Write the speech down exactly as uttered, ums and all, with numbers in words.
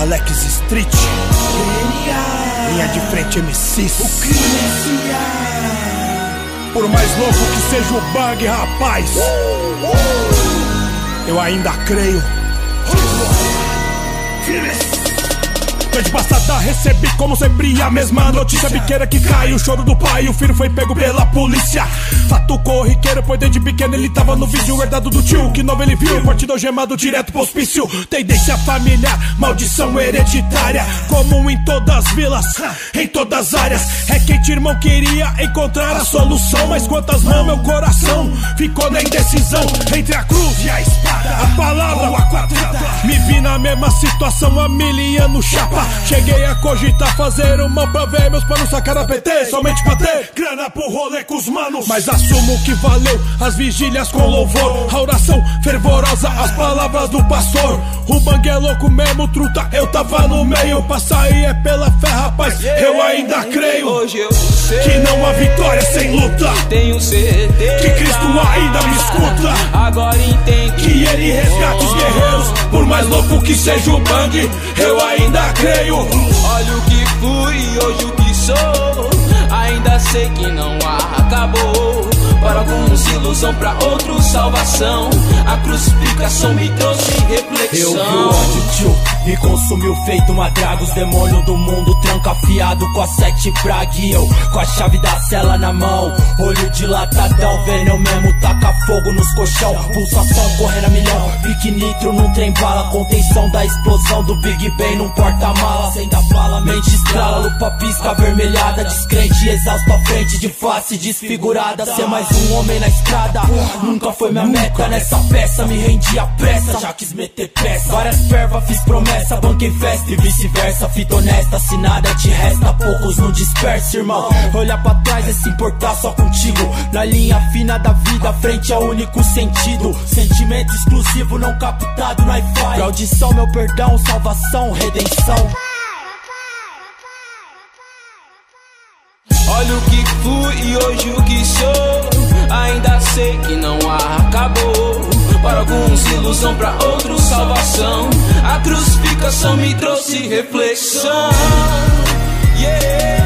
Alex Street, linha de frente M Cs. O crime é Por mais louco que seja o bang, rapaz, eu ainda creio. Noite passada recebi como sempre a mesma notícia. Biqueira que cai, o choro do pai, o filho foi pego pela polícia. Fato corriqueiro, pois desde pequeno ele tava no vídeo herdado do tio. Que novo ele viu, partido algemado direto pro hospício. Tendência familiar, maldição hereditária, comum em todas as vilas, em todas as áreas. É quem irmão queria encontrar a solução, mas quantas mãos meu coração ficou na indecisão. Entre a cruz e a espada, a palavra ou a quadrada. Me vi na mesma situação há mil anos, chapa. Cheguei a cogitar fazer uma pra ver meus planos sacar a P T, somente pra ter grana pro rolê com os manos. Mas assumo que valeu as vigílias com louvor, a oração fervorosa, as palavras do pastor. O bang é louco mesmo, truta, eu tava no meio. Pra sair é pela fé, rapaz, eu ainda creio. Hoje eu sei que não há vitória sem luta. Tenho certeza que Cristo ainda me escuta. Agora entendo que Ele resgata os guerreiros. Por mais louco que seja o bang, eu ainda creio. Olha o que fui e hoje o que sou. Ainda sei que não acabou. Para alguns ilusão, pra outros salvação. A crucificação me trouxe reflexão. Eu vi o ódio, tio, me consumiu feito uma draga. Os demônios do mundo trancafiado com a sete praga. E eu com a chave da cela na mão, olho dilatadão, vendo eu mesmo taca fogo nos colchão. Pulsação correndo a milhão, pique nitro num trem bala. Contenção da explosão do Big Bang num porta-mala. Sem dar bala, mente estrala, lupa pisca avermelhada. Descrente, exausto à frente, de face desfigurada. Ser mais um homem na estrada nunca foi minha meta. Nessa peça me rendi à pressa, já quis meter peça. Várias fervas, fiz promessa, banquei festa e vice-versa. Fita honesta, se nada te resta, poucos não dispersa, irmão. Olhar pra trás é se importar só contigo. Na linha fina da vida, frente é o único sentido. Sentimento exclusivo não captado no Wi-Fi. Pra audição, meu perdão, salvação, redenção. Olha o que fui e hoje o que sou. Ainda sei que não acabou. Para alguns ilusão, pra outros salvação. A crucificação me trouxe reflexão. Yeah.